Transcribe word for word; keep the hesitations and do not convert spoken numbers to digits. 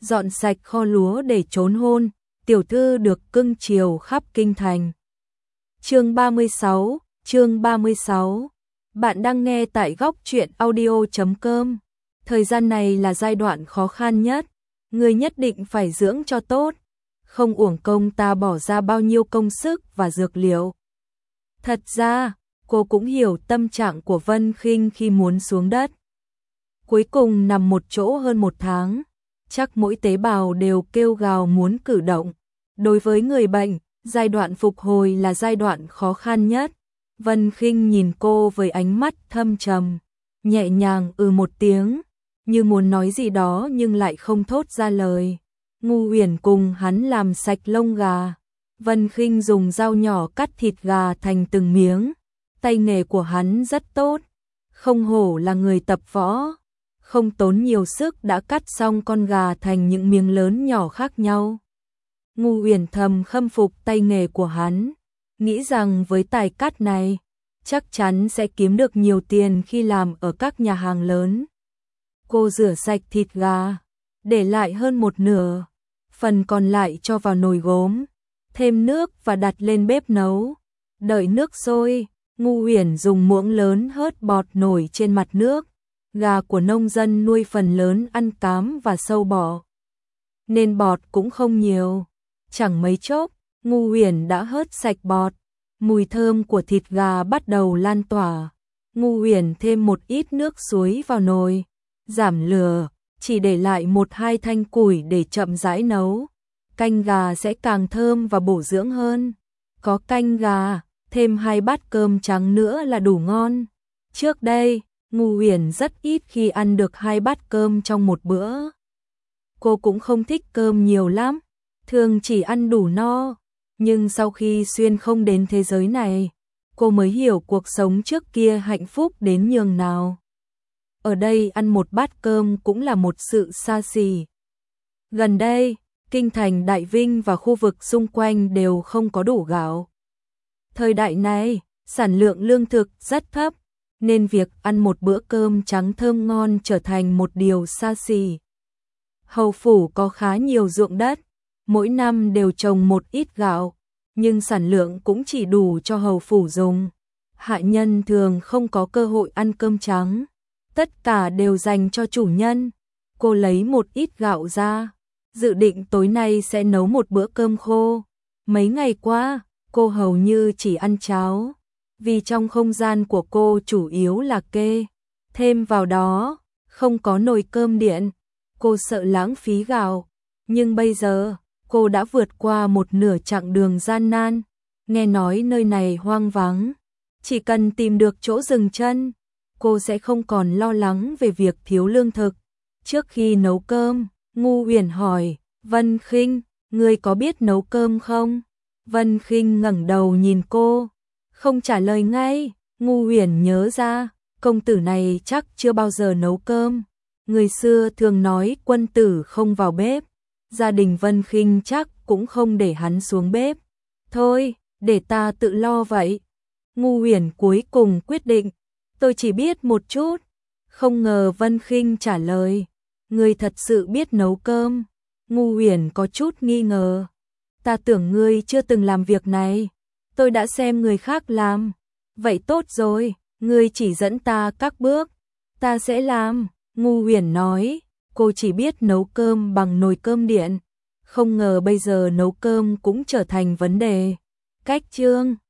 dọn sạch kho lúa để trốn hôn, tiểu thư được cưng chiều khắp kinh thành. Chương ba mươi sáu, chương ba mươi sáu. Bạn đang nghe tại góc truyện audio chấm com. Thời gian này là giai đoạn khó khăn nhất, người nhất định phải dưỡng cho tốt, không uổng công ta bỏ ra bao nhiêu công sức và dược liệu. Thật ra, cô cũng hiểu tâm trạng của Vân Khinh khi muốn xuống đất. Cuối cùng nằm một chỗ hơn một tháng, chắc mỗi tế bào đều kêu gào muốn cử động. Đối với người bệnh, giai đoạn phục hồi là giai đoạn khó khăn nhất. Vân Khinh nhìn cô với ánh mắt thâm trầm, nhẹ nhàng ừ một tiếng, như muốn nói gì đó nhưng lại không thốt ra lời. Ngu Uyển cùng hắn làm sạch lông gà. Vân Khinh dùng dao nhỏ cắt thịt gà thành từng miếng. Tay nghề của hắn rất tốt, không hổ là người tập võ. Không tốn nhiều sức đã cắt xong con gà thành những miếng lớn nhỏ khác nhau. Ngu Uyển thầm khâm phục tay nghề của hắn, nghĩ rằng với tài cắt này, chắc chắn sẽ kiếm được nhiều tiền khi làm ở các nhà hàng lớn. Cô rửa sạch thịt gà, để lại hơn một nửa, phần còn lại cho vào nồi gốm, thêm nước và đặt lên bếp nấu. Đợi nước sôi, Ngu Uyển dùng muỗng lớn hớt bọt nổi trên mặt nước. Gà của nông dân nuôi phần lớn ăn cám và sâu bọ, nên bọt cũng không nhiều. Chẳng mấy chốc, Ngu Uyển đã hớt sạch bọt, mùi thơm của thịt gà bắt đầu lan tỏa. Ngu Uyển thêm một ít nước suối vào nồi, giảm lửa, chỉ để lại một hai thanh củi để chậm rãi nấu. Canh gà sẽ càng thơm và bổ dưỡng hơn. Có canh gà, thêm hai bát cơm trắng nữa là đủ ngon. Trước đây, Ngu Uyển rất ít khi ăn được hai bát cơm trong một bữa. Cô cũng không thích cơm nhiều lắm, thường chỉ ăn đủ no. Nhưng sau khi xuyên không đến thế giới này, cô mới hiểu cuộc sống trước kia hạnh phúc đến nhường nào. Ở đây ăn một bát cơm cũng là một sự xa xỉ. Gần đây, kinh thành Đại Vinh và khu vực xung quanh đều không có đủ gạo. Thời đại này, sản lượng lương thực rất thấp, nên việc ăn một bữa cơm trắng thơm ngon trở thành một điều xa xỉ. Hầu phủ có khá nhiều ruộng đất, mỗi năm đều trồng một ít gạo, nhưng sản lượng cũng chỉ đủ cho hầu phủ dùng. Hạ nhân thường không có cơ hội ăn cơm trắng, tất cả đều dành cho chủ nhân. Cô lấy một ít gạo ra, dự định tối nay sẽ nấu một bữa cơm khô. Mấy ngày qua, cô hầu như chỉ ăn cháo, vì trong không gian của cô chủ yếu là kê. Thêm vào đó, không có nồi cơm điện, cô sợ lãng phí gạo. Nhưng bây giờ, cô đã vượt qua một nửa chặng đường gian nan. Nghe nói nơi này hoang vắng, chỉ cần tìm được chỗ dừng chân, cô sẽ không còn lo lắng về việc thiếu lương thực. Trước khi nấu cơm, Ngu Uyển hỏi, Vân Khinh, ngươi có biết nấu cơm không? Vân Khinh ngẩng đầu nhìn cô, không trả lời ngay. Ngu Uyển nhớ ra, công tử này chắc chưa bao giờ nấu cơm. Người xưa thường nói quân tử không vào bếp, gia đình Vân Khinh chắc cũng không để hắn xuống bếp. Thôi, để ta tự lo vậy. Ngu Uyển cuối cùng quyết định, tôi chỉ biết một chút. Không ngờ Vân Khinh trả lời, ngươi thật sự biết nấu cơm. Ngu Uyển có chút nghi ngờ, ta tưởng ngươi chưa từng làm việc này. Tôi đã xem người khác làm. Vậy tốt rồi, ngươi chỉ dẫn ta các bước, ta sẽ làm. Ngu Uyển nói, cô chỉ biết nấu cơm bằng nồi cơm điện. Không ngờ bây giờ nấu cơm cũng trở thành vấn đề. Cách chương